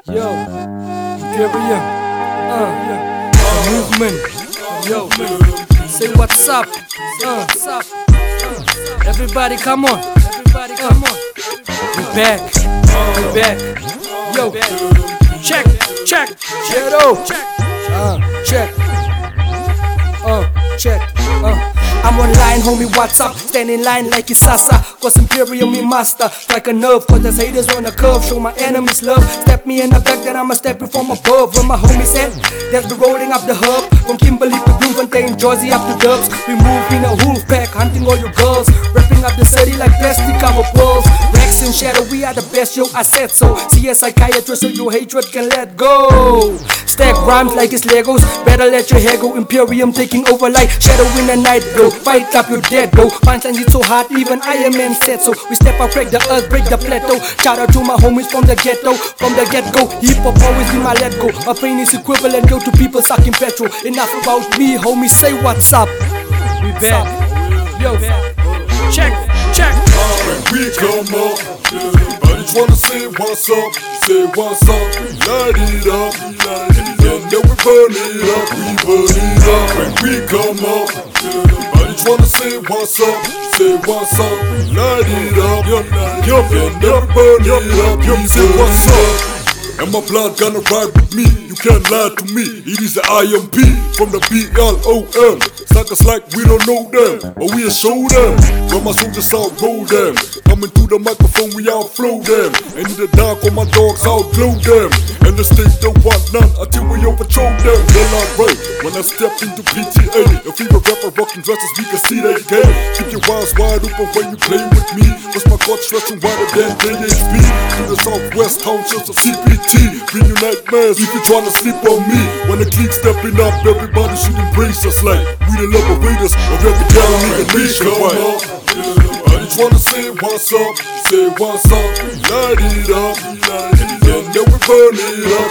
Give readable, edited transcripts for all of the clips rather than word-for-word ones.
Yo, Imperium, movement. Yo, say what's up. Everybody, come on. We back. Yo, check. Shadow. Check. I'm online, homie, what's up? Stand in line like it's Sasa. Cause Imperium, me master. Strike a nerve, cause the haters on the curve. Show my enemies love. Step me in the back, then I'ma step you from above. Where my homies at, they'll be rolling up the hub. From Kimberley to Bloemfontein, Jersey up to Dubs. We move in a wolf pack, hunting all your girls. Wrapping up the city like plastic cover balls. Rex and Shadow, we are the best, yo, I said so. See a psychiatrist so your hatred can let go. Stack rhymes like it's Legos. Better let your hair go. Imperium taking over like Shadow in the night, bro. Fight up, you're dead, bro. Punchlines hit so hard, even Iron Man said so. We step up, break the earth, break the plateau. Shout out to my homies from the ghetto. From the get-go, hip-hop always be my let-go. My pain is equivalent, yo, to people sucking petrol. Enough about me, homie, say what's up. We back. Yo, check. When we come up, everybody tryna say what's up. Say what's up, we light it up. And then we burn it up, When we come up, everybody tryna say what's up. Say what's up, we light it up. And then we burn it up, say what's up. And my blood gonna ride with me, you can't lie to me. It is the IMP from the BLOM. Suckers like we don't know them, but we'll show them. When my soldiers outroll them, coming through the microphone we outflow them. And in the dark all my dogs outglow them. And the stage don't want none until we overthrow them. Then I right when I step into PTA. A favorite rapper rocking dresses, we can see that game. Keep your eyes wide open when you play with me. Cause my God stretching wider than JHP. To the southwest townships of CPT. Bring you nightmares if you tryna sleep on me. When the clique stepping up, everybody should embrace us like we the liberators of every down nigga nationwide. Everybody tryna say what's up, say what's up. We light it up, and then we burn it up,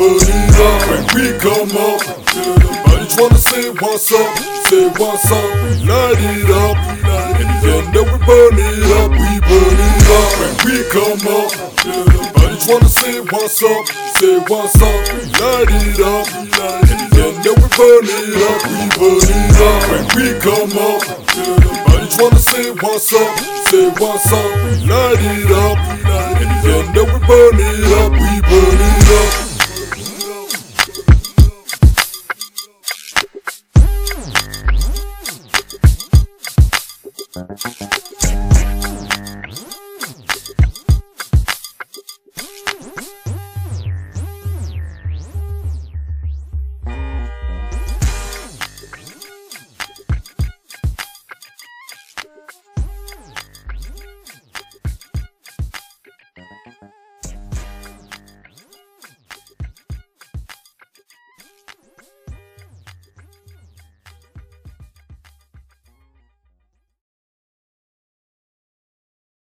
When we come up, everybody tryna say what's up, say what's up. We light it up, and then we burn it up, When we come up, everybody tryna say what's up, say what's up. We light it up, and then we burn it up, When we come up, everybody tryna say what's up, say what's up. We light it up, and then we burn it up,